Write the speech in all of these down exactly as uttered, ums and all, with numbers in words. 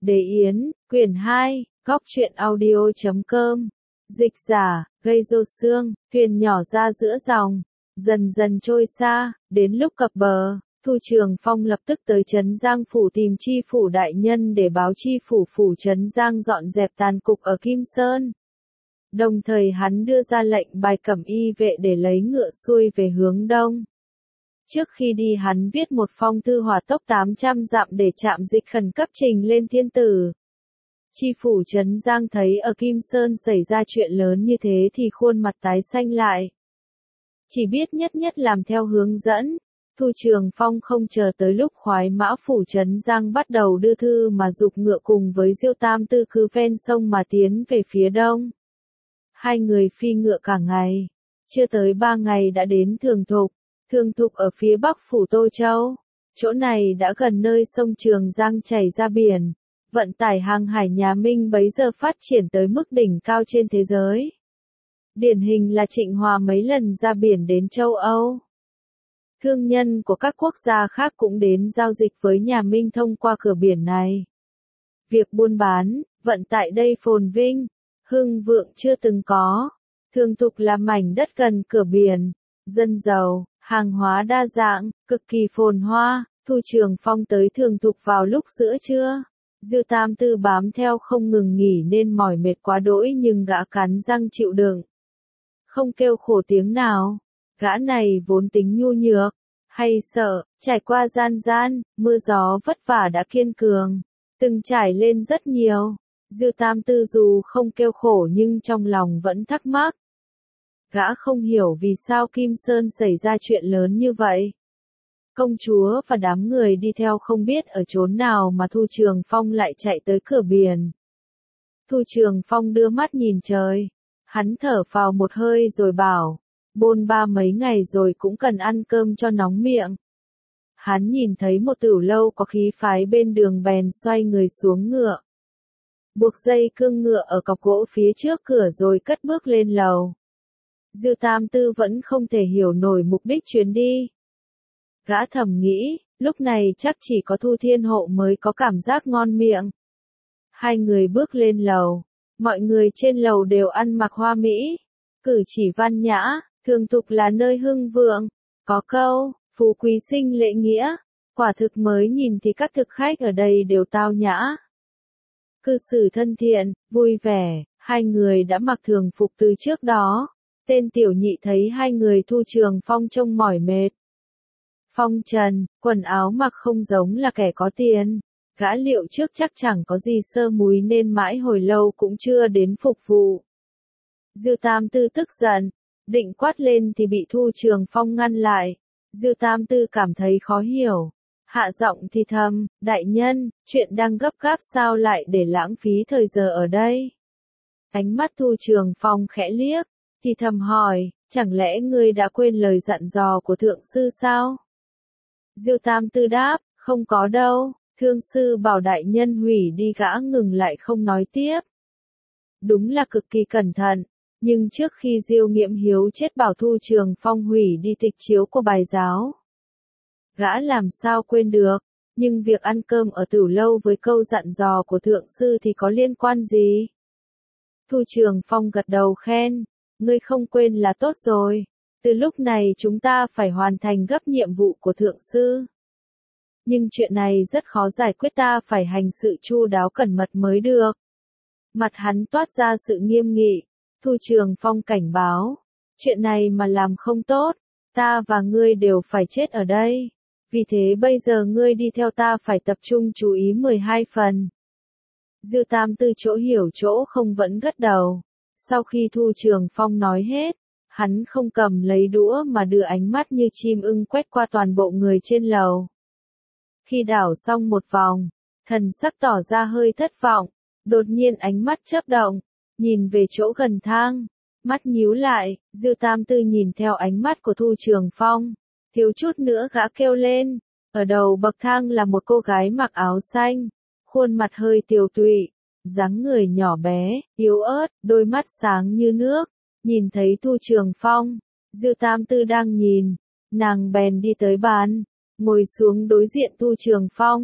Đế Yến, quyển hai, góc truyện audio chấm com. Dịch giả, gây rô xương, thuyền nhỏ ra giữa dòng, dần dần trôi xa, đến lúc cập bờ, Thu Trường Phong lập tức tới Trấn Giang Phủ tìm chi phủ đại nhân để báo chi phủ phủ Trấn Giang dọn dẹp tàn cục ở Kim Sơn. Đồng thời hắn đưa ra lệnh bài cẩm y vệ để lấy ngựa xuôi về hướng đông. Trước khi đi hắn viết một phong thư hỏa tốc tám trăm dặm để chạm dịch khẩn cấp trình lên thiên tử. Chi phủ Trấn Giang thấy ở Kim Sơn xảy ra chuyện lớn như thế thì khuôn mặt tái xanh lại. Chỉ biết nhất nhất làm theo hướng dẫn. Thu Trường Phong không chờ tới lúc khoái mã phủ Trấn Giang bắt đầu đưa thư mà giục ngựa cùng với Diêu Tam Tư cứ ven sông mà tiến về phía đông. Hai người phi ngựa cả ngày. Chưa tới ba ngày đã đến Thường Thục. Thường Thục ở phía bắc phủ Tô Châu. Chỗ này đã gần nơi sông Trường Giang chảy ra biển. Vận tải hàng hải nhà Minh bấy giờ phát triển tới mức đỉnh cao trên thế giới. Điển hình là Trịnh Hòa mấy lần ra biển đến châu Âu. Thương nhân của các quốc gia khác cũng đến giao dịch với nhà Minh thông qua cửa biển này. Việc buôn bán, vận tải đây phồn vinh, hưng vượng chưa từng có. Thường Thục là mảnh đất gần cửa biển, dân giàu, hàng hóa đa dạng, cực kỳ phồn hoa. Thu Trường Phong tới Thường Thục vào lúc giữa trưa. Diêu Tam Tư bám theo không ngừng nghỉ nên mỏi mệt quá đỗi nhưng gã cắn răng chịu đựng. Không kêu khổ tiếng nào. Gã này vốn tính nhu nhược, hay sợ, trải qua gian gian, mưa gió vất vả đã kiên cường, từng trải lên rất nhiều. Diêu Tam Tư dù không kêu khổ nhưng trong lòng vẫn thắc mắc. Gã không hiểu vì sao Kim Sơn xảy ra chuyện lớn như vậy. Công chúa và đám người đi theo không biết ở chốn nào mà Thu Trường Phong lại chạy tới cửa biển. Thu Trường Phong đưa mắt nhìn trời. Hắn thở vào một hơi rồi bảo, bôn ba mấy ngày rồi cũng cần ăn cơm cho nóng miệng. Hắn nhìn thấy một tửu lâu có khí phái bên đường bèn xoay người xuống ngựa. Buộc dây cương ngựa ở cọc gỗ phía trước cửa rồi cất bước lên lầu. Diêu Tam Tư vẫn không thể hiểu nổi mục đích chuyến đi. Gã thầm nghĩ, lúc này chắc chỉ có Thu Thiên Hộ mới có cảm giác ngon miệng. Hai người bước lên lầu. Mọi người trên lầu đều ăn mặc hoa mỹ, cử chỉ văn nhã, Thường Thục là nơi hưng vượng. Có câu, phú quý sinh lễ nghĩa, quả thực mới nhìn thì các thực khách ở đây đều tao nhã. Cư xử thân thiện, vui vẻ, hai người đã mặc thường phục từ trước đó. Tên tiểu nhị thấy hai người Thu Trường Phong trông mỏi mệt. Phong trần, quần áo mặc không giống là kẻ có tiền. Gã liệu trước chắc chẳng có gì sơ múi nên mãi hồi lâu cũng chưa đến phục vụ. Diêu Tam Tư tức giận, định quát lên thì bị Thu Trường Phong ngăn lại. Diêu Tam Tư cảm thấy khó hiểu. Hạ giọng thì thầm, đại nhân, chuyện đang gấp gáp sao lại để lãng phí thời giờ ở đây. Ánh mắt Thu Trường Phong khẽ liếc, thì thầm hỏi, chẳng lẽ ngươi đã quên lời dặn dò của thượng sư sao? Diêu Tam Tư đáp, không có đâu. Thương sư bảo đại nhân hủy đi gã ngừng lại không nói tiếp. Đúng là cực kỳ cẩn thận, nhưng trước khi Diêu Nghiễm Hiếu chết bảo Thu Trường Phong hủy đi tịch chiếu của bài giáo. Gã làm sao quên được, nhưng việc ăn cơm ở tửu lâu với câu dặn dò của thượng sư thì có liên quan gì? Thu Trường Phong gật đầu khen, ngươi không quên là tốt rồi, từ lúc này chúng ta phải hoàn thành gấp nhiệm vụ của thượng sư. Nhưng chuyện này rất khó giải quyết, ta phải hành sự chu đáo cẩn mật mới được. Mặt hắn toát ra sự nghiêm nghị. Thu Trường Phong cảnh báo. Chuyện này mà làm không tốt, ta và ngươi đều phải chết ở đây. Vì thế bây giờ ngươi đi theo ta phải tập trung chú ý mười hai phần. Diêu Tam Tư chỗ hiểu chỗ không vẫn gật đầu. Sau khi Thu Trường Phong nói hết, hắn không cầm lấy đũa mà đưa ánh mắt như chim ưng quét qua toàn bộ người trên lầu. Khi đảo xong một vòng, thần sắc tỏ ra hơi thất vọng, đột nhiên ánh mắt chớp động, nhìn về chỗ gần thang, mắt nhíu lại. Diêu Tam Tư nhìn theo ánh mắt của Thu Trường Phong, thiếu chút nữa gã kêu lên. Ở đầu bậc thang là một cô gái mặc áo xanh, khuôn mặt hơi tiều tụy, dáng người nhỏ bé, yếu ớt, đôi mắt sáng như nước. Nhìn thấy Thu Trường Phong, Diêu Tam Tư đang nhìn, nàng bèn đi tới bàn, ngồi xuống đối diện Thu Trường Phong.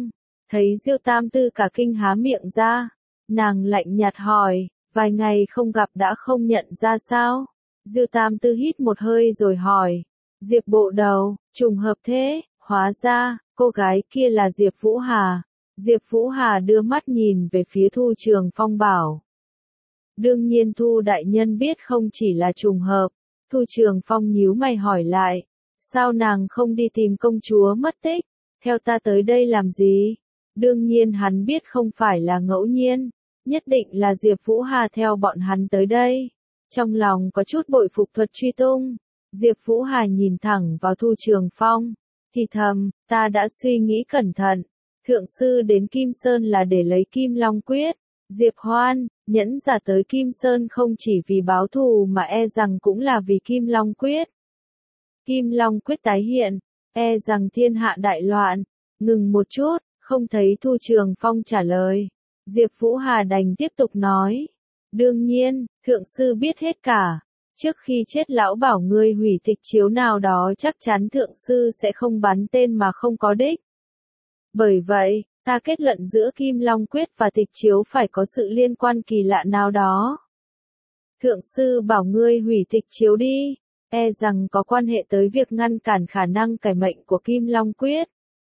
Thấy Diêu Tam Tư cả kinh há miệng ra, nàng lạnh nhạt hỏi, vài ngày không gặp đã không nhận ra sao? Diêu Tam Tư hít một hơi rồi hỏi, Diệp bộ đầu, trùng hợp thế, hóa ra, cô gái kia là Diệp Vũ Hà. Diệp Vũ Hà đưa mắt nhìn về phía Thu Trường Phong bảo. Đương nhiên Thu đại nhân biết không chỉ là trùng hợp. Thu Trường Phong nhíu mày hỏi lại, sao nàng không đi tìm công chúa mất tích, theo ta tới đây làm gì? Đương nhiên hắn biết không phải là ngẫu nhiên, nhất định là Diệp Vũ Hà theo bọn hắn tới đây. Trong lòng có chút bội phục thuật truy tung, Diệp Vũ Hà nhìn thẳng vào Thu Trường Phong, thì thầm, ta đã suy nghĩ cẩn thận, thượng sư đến Kim Sơn là để lấy Kim Long Quyết. Diệp Hoan, nhẫn giả tới Kim Sơn không chỉ vì báo thù mà e rằng cũng là vì Kim Long Quyết. Kim Long Quyết tái hiện, e rằng thiên hạ đại loạn. Ngừng một chút, không thấy Thu Trường Phong trả lời. Diệp Vũ Hà đành tiếp tục nói. Đương nhiên, thượng sư biết hết cả. Trước khi chết lão bảo ngươi hủy tịch chiếu nào đó chắc chắn thượng sư sẽ không bắn tên mà không có đích. Bởi vậy, ta kết luận giữa Kim Long Quyết và tịch chiếu phải có sự liên quan kỳ lạ nào đó. Thượng sư bảo ngươi hủy tịch chiếu đi, e rằng có quan hệ tới việc ngăn cản khả năng cải mệnh của Kim Long Quyết.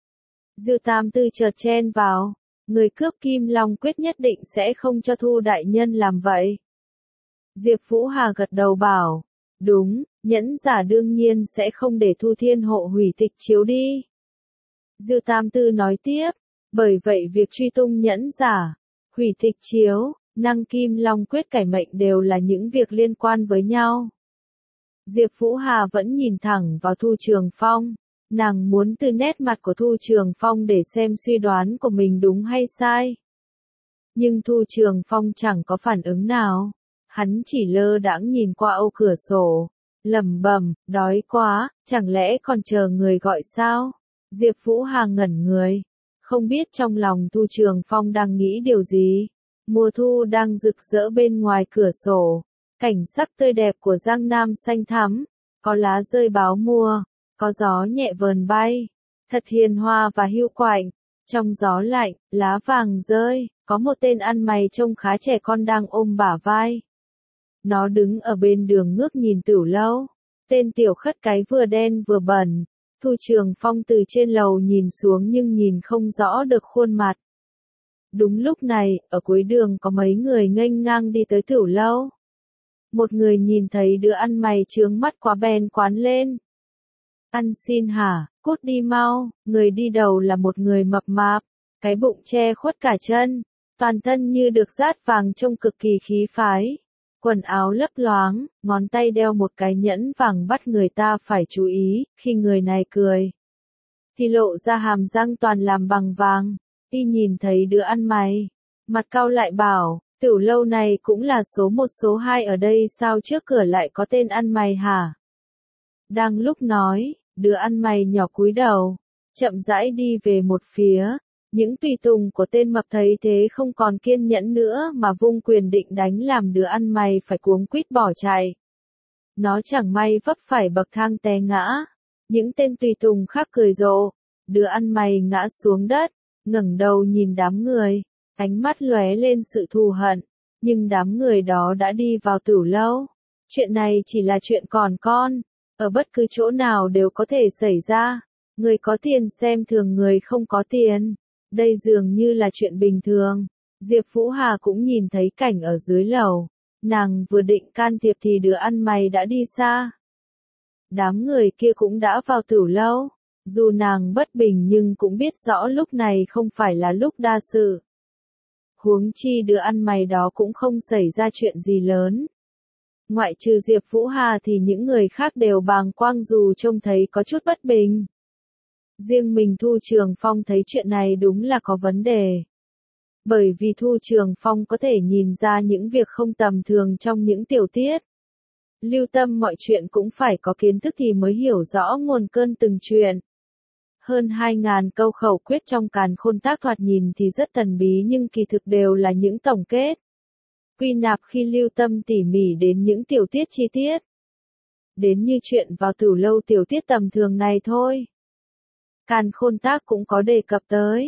Diêu Tam Tư chợt chen vào, người cướp Kim Long Quyết nhất định sẽ không cho Thu đại nhân làm vậy. Diệp Vũ Hà gật đầu bảo, đúng, nhẫn giả đương nhiên sẽ không để Thu Thiên Hộ hủy tịch chiếu đi. Diêu Tam Tư nói tiếp, bởi vậy việc truy tung nhẫn giả, hủy tịch chiếu, năng Kim Long Quyết cải mệnh đều là những việc liên quan với nhau. Diệp Vũ Hà vẫn nhìn thẳng vào Thu Trường Phong, nàng muốn từ nét mặt của Thu Trường Phong để xem suy đoán của mình đúng hay sai. Nhưng Thu Trường Phong chẳng có phản ứng nào, hắn chỉ lơ đãng nhìn qua ô cửa sổ, lẩm bẩm, đói quá, chẳng lẽ còn chờ người gọi sao? Diệp Vũ Hà ngẩn người, không biết trong lòng Thu Trường Phong đang nghĩ điều gì. Mùa thu đang rực rỡ bên ngoài cửa sổ, cảnh sắc tươi đẹp của Giang Nam xanh thắm, có lá rơi báo mùa, có gió nhẹ vờn bay, thật hiền hòa và hiu quạnh. Trong gió lạnh, lá vàng rơi, có một tên ăn mày trông khá trẻ con đang ôm bả vai. Nó đứng ở bên đường ngước nhìn Tửu Lâu, tên tiểu khất cái vừa đen vừa bẩn. Thu Trường Phong từ trên lầu nhìn xuống nhưng nhìn không rõ được khuôn mặt. Đúng lúc này, ở cuối đường có mấy người nghênh ngang đi tới Tửu Lâu. Một người nhìn thấy đứa ăn mày trướng mắt quá bèn quán lên. Ăn xin hả, cút đi mau. Người đi đầu là một người mập mạp, cái bụng che khuất cả chân, toàn thân như được dát vàng trông cực kỳ khí phái. Quần áo lấp loáng, ngón tay đeo một cái nhẫn vàng bắt người ta phải chú ý, khi người này cười thì lộ ra hàm răng toàn làm bằng vàng. Y nhìn thấy đứa ăn mày, mặt cau lại bảo, Tửu Lâu này cũng là số một số hai ở đây sao trước cửa lại có tên ăn mày hả? Đang lúc nói, đứa ăn mày nhỏ cúi đầu, chậm rãi đi về một phía. Những tùy tùng của tên mập thấy thế không còn kiên nhẫn nữa mà vung quyền định đánh làm đứa ăn mày phải cuống quýt bỏ chạy. Nó chẳng may vấp phải bậc thang té ngã. Những tên tùy tùng khác cười rộ. Đứa ăn mày ngã xuống đất, ngẩng đầu nhìn đám người, ánh mắt lóe lên sự thù hận. Nhưng đám người đó đã đi vào Tửu Lâu. Chuyện này chỉ là chuyện còn con, ở bất cứ chỗ nào đều có thể xảy ra. Người có tiền xem thường người không có tiền. Đây dường như là chuyện bình thường. Diệp Vũ Hà cũng nhìn thấy cảnh ở dưới lầu. Nàng vừa định can thiệp thì đứa ăn mày đã đi xa. Đám người kia cũng đã vào Tửu Lâu. Dù nàng bất bình nhưng cũng biết rõ lúc này không phải là lúc đa sự. Huống chi đứa ăn mày đó cũng không xảy ra chuyện gì lớn. Ngoại trừ Diệp Vũ Hà thì những người khác đều bàng quang dù trông thấy có chút bất bình. Riêng mình Thu Trường Phong thấy chuyện này đúng là có vấn đề. Bởi vì Thu Trường Phong có thể nhìn ra những việc không tầm thường trong những tiểu tiết. Lưu tâm mọi chuyện cũng phải có kiến thức thì mới hiểu rõ nguồn cơn từng chuyện. Hơn hai ngàn câu khẩu quyết trong Càn Khôn Tác thoạt nhìn thì rất thần bí nhưng kỳ thực đều là những tổng kết. Quy nạp khi lưu tâm tỉ mỉ đến những tiểu tiết chi tiết. Đến như chuyện vào Tửu Lâu tiểu tiết tầm thường này thôi. Càn Khôn Tác cũng có đề cập tới.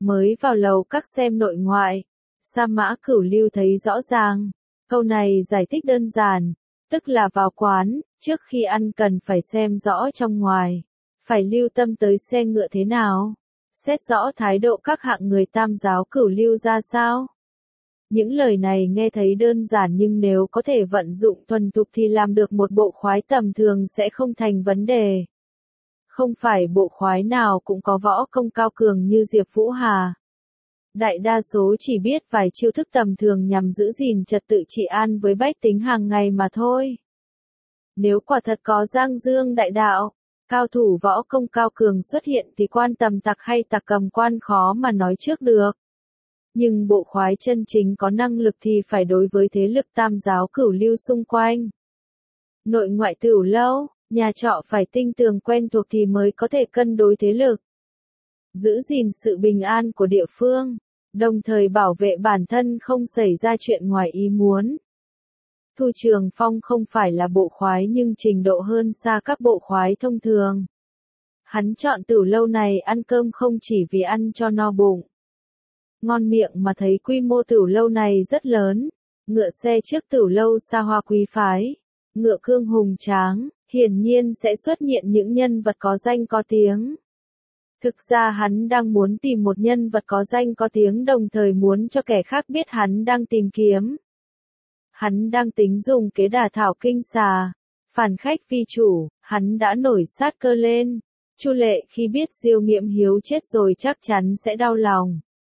Mới vào lầu các xem nội ngoại, Sa Mã Cửu Lưu thấy rõ ràng. Câu này giải thích đơn giản, tức là vào quán, trước khi ăn cần phải xem rõ trong ngoài, phải lưu tâm tới xe ngựa thế nào, xét rõ thái độ các hạng người tam giáo cửu lưu ra sao. Những lời này nghe thấy đơn giản nhưng nếu có thể vận dụng thuần thục thì làm được một bộ khoái tầm thường sẽ không thành vấn đề. Không phải bộ khoái nào cũng có võ công cao cường như Diệp Vũ Hà. Đại đa số chỉ biết vài chiêu thức tầm thường nhằm giữ gìn trật tự trị an với bách tính hàng ngày mà thôi. Nếu quả thật có Giang Dương đại đạo, cao thủ võ công cao cường xuất hiện thì quan tầm tặc hay tặc cầm quan khó mà nói trước được. Nhưng bộ khoái chân chính có năng lực thì phải đối với thế lực tam giáo cửu lưu xung quanh. Nội ngoại tửu lâu, nhà trọ phải tinh tường quen thuộc thì mới có thể cân đối thế lực, giữ gìn sự bình an của địa phương, đồng thời bảo vệ bản thân không xảy ra chuyện ngoài ý muốn. Thu Trường Phong không phải là bộ khoái nhưng trình độ hơn xa các bộ khoái thông thường. Hắn chọn tửu lâu này ăn cơm không chỉ vì ăn cho no bụng, ngon miệng mà thấy quy mô tửu lâu này rất lớn, ngựa xe trước tửu lâu xa hoa quý phái, ngựa cương hùng tráng, hiển nhiên sẽ xuất hiện những nhân vật có danh có tiếng. Thực ra hắn đang muốn tìm một nhân vật có danh có tiếng đồng thời muốn cho kẻ khác biết hắn đang tìm kiếm. Hắn đang tính dùng kế đả thảo kinh xà, phản khách phi chủ, hắn đã nổi sát cơ lên. Chu Lệ khi biết Diêu Nghiễm Hiếu chết rồi chắc chắn sẽ đau lòng,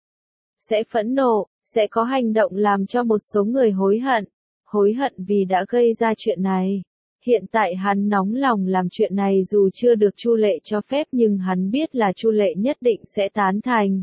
sẽ phẫn nộ, sẽ có hành động làm cho một số người hối hận, hối hận vì đã gây ra chuyện này. Hiện tại hắn nóng lòng làm chuyện này dù chưa được Chu Lệ cho phép nhưng hắn biết là Chu Lệ nhất định sẽ tán thành.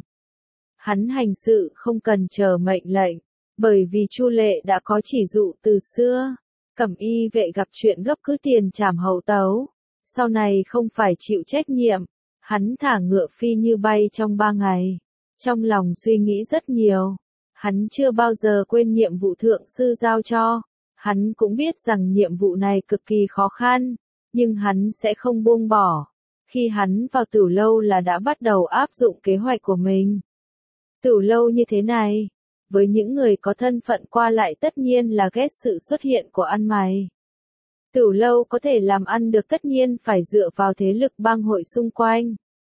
Hắn hành sự không cần chờ mệnh lệnh, bởi vì Chu Lệ đã có chỉ dụ từ xưa. Cẩm y vệ gặp chuyện gấp cứ tiền trảm hậu tấu, sau này không phải chịu trách nhiệm. Hắn thả ngựa phi như bay trong ba ngày, trong lòng suy nghĩ rất nhiều. Hắn chưa bao giờ quên nhiệm vụ thượng sư giao cho. Hắn cũng biết rằng nhiệm vụ này cực kỳ khó khăn, nhưng hắn sẽ không buông bỏ. Khi hắn vào tửu lâu là đã bắt đầu áp dụng kế hoạch của mình. Tửu lâu như thế này, với những người có thân phận qua lại tất nhiên là ghét sự xuất hiện của ăn mày. Tửu lâu có thể làm ăn được tất nhiên phải dựa vào thế lực bang hội xung quanh.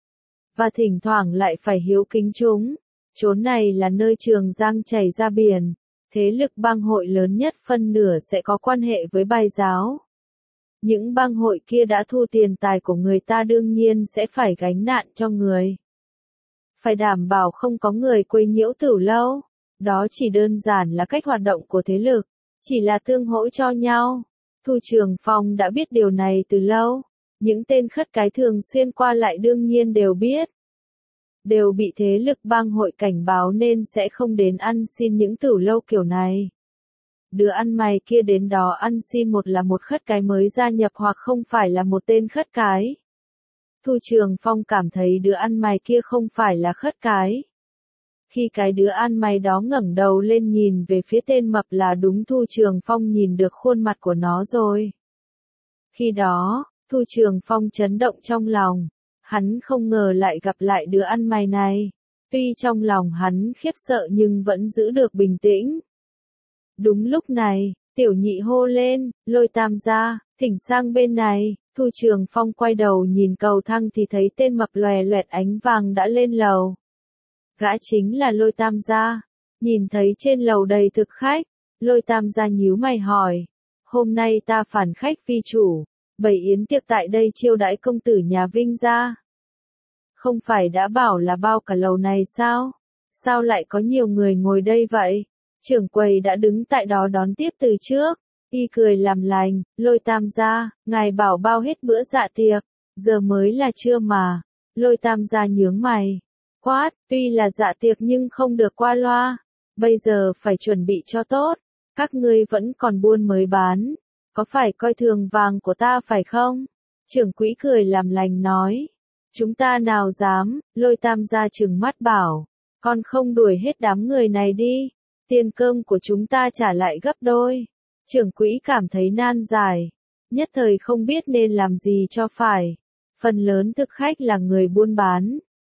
Và thỉnh thoảng lại phải hiếu kính chúng. Chốn này là nơi Trường Giang chảy ra biển. Thế lực bang hội lớn nhất phân nửa sẽ có quan hệ với bài giáo. Những bang hội kia đã thu tiền tài của người ta đương nhiên sẽ phải gánh nạn cho người. Phải đảm bảo không có người quấy nhiễu tửu lâu. Đó chỉ đơn giản là cách hoạt động của thế lực, chỉ là tương hỗ cho nhau. Thu Trường Phong đã biết điều này từ lâu. Những tên khất cái thường xuyên qua lại đương nhiên đều biết. Đều bị thế lực bang hội cảnh báo nên sẽ không đến ăn xin những tửu lâu kiểu này. Đứa ăn mày kia đến đó ăn xin một là một khất cái mới gia nhập hoặc không phải là một tên khất cái. Thu Trường Phong cảm thấy đứa ăn mày kia không phải là khất cái. Khi cái đứa ăn mày đó ngẩng đầu lên nhìn về phía tên mập là đúng Thu Trường Phong nhìn được khuôn mặt của nó rồi. Khi đó, Thu Trường Phong chấn động trong lòng. Hắn không ngờ lại gặp lại đứa ăn mày này. Tuy trong lòng hắn khiếp sợ nhưng vẫn giữ được bình tĩnh. Đúng lúc này, tiểu nhị hô lên, Lôi Tam gia, thỉnh sang bên này. Thu Trường Phong quay đầu nhìn cầu thang thì thấy tên mập lòe loẹt ánh vàng đã lên lầu. Gã chính là Lôi Tam gia. Nhìn thấy trên lầu đầy thực khách, Lôi Tam gia nhíu mày hỏi. Hôm nay ta phản khách phi chủ, bày yến tiệc tại đây chiêu đãi công tử nhà Vinh gia. Không phải đã bảo là bao cả lầu này sao? Sao lại có nhiều người ngồi đây vậy? Trưởng quầy đã đứng tại đó đón tiếp từ trước. Y cười làm lành, Lôi Tam gia, ngài bảo bao hết bữa dạ tiệc, giờ mới là trưa mà. Lôi Tam gia nhướng mày. Quát, tuy là dạ tiệc nhưng không được qua loa. Bây giờ phải chuẩn bị cho tốt. Các ngươi vẫn còn buôn mới bán. Có phải coi thường vàng của ta phải không? Trưởng quỹ cười làm lành nói. Chúng ta nào dám, Lôi Tam gia trừng mắt bảo. Con không đuổi hết đám người này đi. Tiền cơm của chúng ta trả lại gấp đôi. Trưởng quỹ cảm thấy nan giải. Nhất thời không biết nên làm gì cho phải. Phần lớn thực khách là người buôn bán.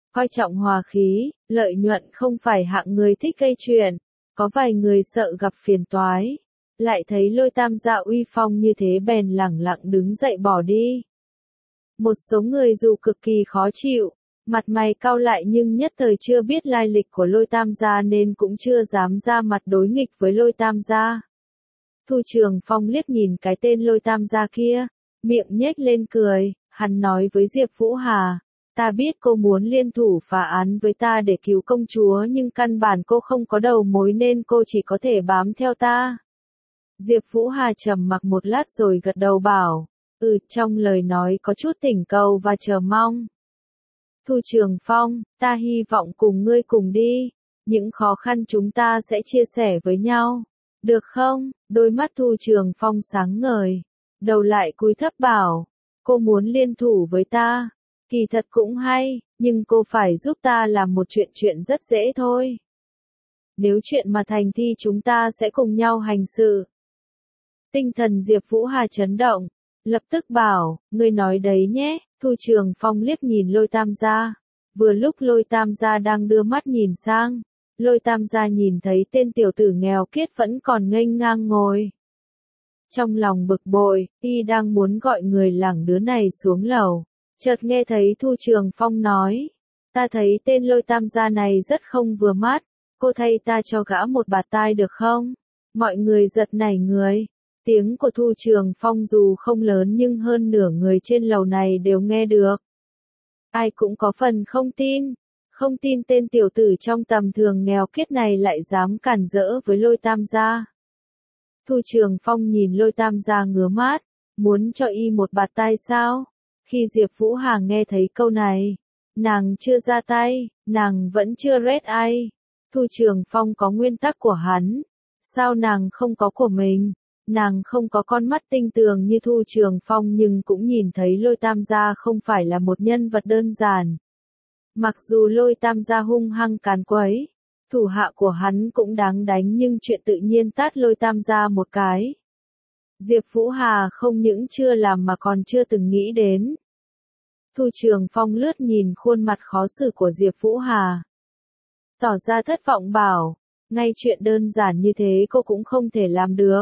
coi trọng hòa khí, lợi nhuận không phải hạng người thích gây chuyện, có vài người sợ gặp phiền toái, lại thấy Lôi Tam gia uy phong như thế bèn lẳng lặng đứng dậy bỏ đi. Một số người dù cực kỳ khó chịu, mặt mày cau lại nhưng nhất thời chưa biết lai lịch của Lôi Tam gia nên cũng chưa dám ra mặt đối nghịch với Lôi Tam gia. Thu Trường Phong liếc nhìn cái tên Lôi Tam gia kia, miệng nhếch lên cười, hắn nói với Diệp Vũ Hà, ta biết cô muốn liên thủ phá án với ta để cứu công chúa nhưng căn bản cô không có đầu mối nên cô chỉ có thể bám theo ta. Diệp Vũ Hà trầm mặc một lát rồi gật đầu bảo, ừ, trong lời nói có chút thỉnh cầu và chờ mong. Thu Trường Phong, ta hy vọng cùng ngươi cùng đi, những khó khăn chúng ta sẽ chia sẻ với nhau, được không? Đôi mắt Thu Trường Phong sáng ngời, đầu lại cúi thấp bảo, cô muốn liên thủ với ta, kỳ thật cũng hay, nhưng cô phải giúp ta làm một chuyện chuyện rất dễ thôi. Nếu chuyện mà thành thì chúng ta sẽ cùng nhau hành sự. Tinh thần Diệp Vũ Hà chấn động, lập tức bảo, ngươi nói đấy nhé. Thu Trường Phong liếc nhìn Lôi Tam gia, vừa lúc Lôi Tam gia đang đưa mắt nhìn sang, Lôi Tam gia nhìn thấy tên tiểu tử nghèo kiết vẫn còn nghênh ngang ngồi. Trong lòng bực bội, y đang muốn gọi người lảng đứa này xuống lầu, chợt nghe thấy Thu Trường Phong nói, ta thấy tên Lôi Tam gia này rất không vừa mắt, cô thay ta cho gã một bạt tai được không? Mọi người giật nảy người. Tiếng của Thu Trường Phong dù không lớn nhưng hơn nửa người trên lầu này đều nghe được. Ai cũng có phần không tin, không tin tên tiểu tử trong tầm thường nghèo kiết này lại dám cản rỡ với Lôi Tam gia. Thu Trường Phong nhìn Lôi Tam gia ngứa mát, muốn cho y một bạt tai sao? Khi Diệp Vũ Hà nghe thấy câu này, nàng chưa ra tay, nàng vẫn chưa rét ai. Thu Trường Phong có nguyên tắc của hắn, sao nàng không có của mình? Nàng không có con mắt tinh tường như Thu Trường Phong nhưng cũng nhìn thấy Lôi Tam gia không phải là một nhân vật đơn giản. Mặc dù Lôi Tam gia hung hăng càn quấy, thủ hạ của hắn cũng đáng đánh nhưng chuyện tự nhiên tát Lôi Tam gia một cái. Diệp Vũ Hà không những chưa làm mà còn chưa từng nghĩ đến. Thu Trường Phong lướt nhìn khuôn mặt khó xử của Diệp Vũ Hà, tỏ ra thất vọng bảo, ngay chuyện đơn giản như thế cô cũng không thể làm được.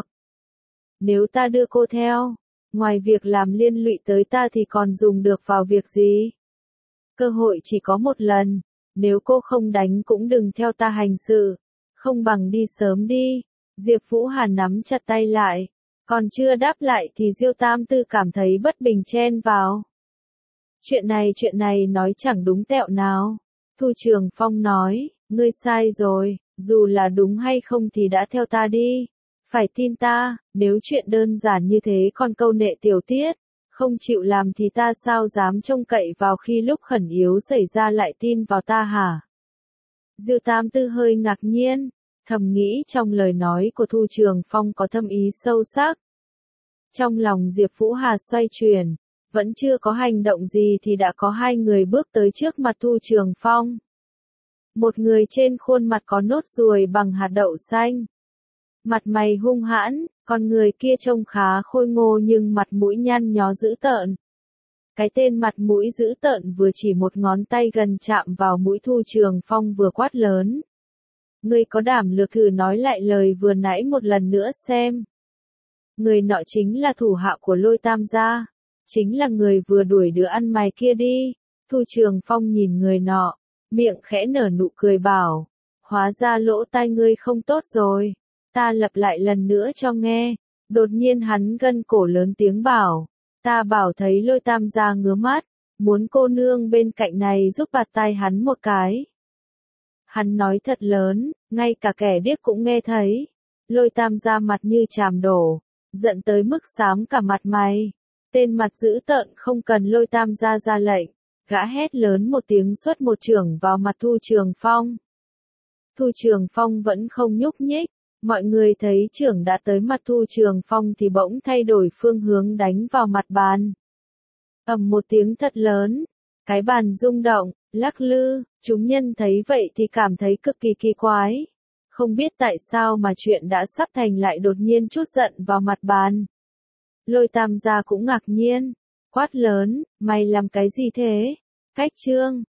Nếu ta đưa cô theo, ngoài việc làm liên lụy tới ta thì còn dùng được vào việc gì? Cơ hội chỉ có một lần, nếu cô không đánh cũng đừng theo ta hành sự, không bằng đi sớm đi. Diệp Vũ Hà nắm chặt tay lại, còn chưa đáp lại thì Diêu Tam Tư cảm thấy bất bình chen vào. Chuyện này chuyện này nói chẳng đúng tẹo nào. Thu Trường Phong nói, ngươi sai rồi, dù là đúng hay không thì đã theo ta đi. Phải tin ta, nếu chuyện đơn giản như thế còn câu nệ tiểu tiết, không chịu làm thì ta sao dám trông cậy vào khi lúc khẩn yếu xảy ra lại tin vào ta hả? Diêu Tam Tư hơi ngạc nhiên, thầm nghĩ trong lời nói của Thu Trường Phong có thâm ý sâu sắc. Trong lòng Diệp Vũ Hà xoay chuyển, vẫn chưa có hành động gì thì đã có hai người bước tới trước mặt Thu Trường Phong. Một người trên khuôn mặt có nốt ruồi bằng hạt đậu xanh. Mặt mày hung hãn, còn người kia trông khá khôi ngô nhưng mặt mũi nhăn nhó dữ tợn. Cái tên mặt mũi dữ tợn vừa chỉ một ngón tay gần chạm vào mũi Thu Trường Phong vừa quát lớn. Ngươi có đảm lược thử nói lại lời vừa nãy một lần nữa xem. Người nọ chính là thủ hạ của Lôi Tam gia, chính là người vừa đuổi đứa ăn mày kia đi. Thu Trường Phong nhìn người nọ, miệng khẽ nở nụ cười bảo, hóa ra lỗ tai ngươi không tốt rồi. Ta lặp lại lần nữa cho nghe. Đột nhiên hắn gân cổ lớn tiếng bảo, ta bảo thấy Lôi Tam gia ngứa mắt, muốn cô nương bên cạnh này giúp bạt tai hắn một cái. Hắn nói thật lớn, ngay cả kẻ điếc cũng nghe thấy. Lôi Tam gia mặt như chàm đổ, giận tới mức xám cả mặt mày. Tên mặt dữ tợn không cần Lôi Tam gia ra lệnh, gã hét lớn một tiếng xuất một chưởng vào mặt Thu Trường Phong. Thu Trường Phong vẫn không nhúc nhích. Mọi người thấy chưởng đã tới mặt Thu Trường Phong thì bỗng thay đổi phương hướng đánh vào mặt bàn. Ầm một tiếng thật lớn, cái bàn rung động, lắc lư, chúng nhân thấy vậy thì cảm thấy cực kỳ kỳ quái. Không biết tại sao mà chuyện đã sắp thành lại đột nhiên trút giận vào mặt bàn. Lôi Tam gia cũng ngạc nhiên, quát lớn, mày làm cái gì thế? Cách trương,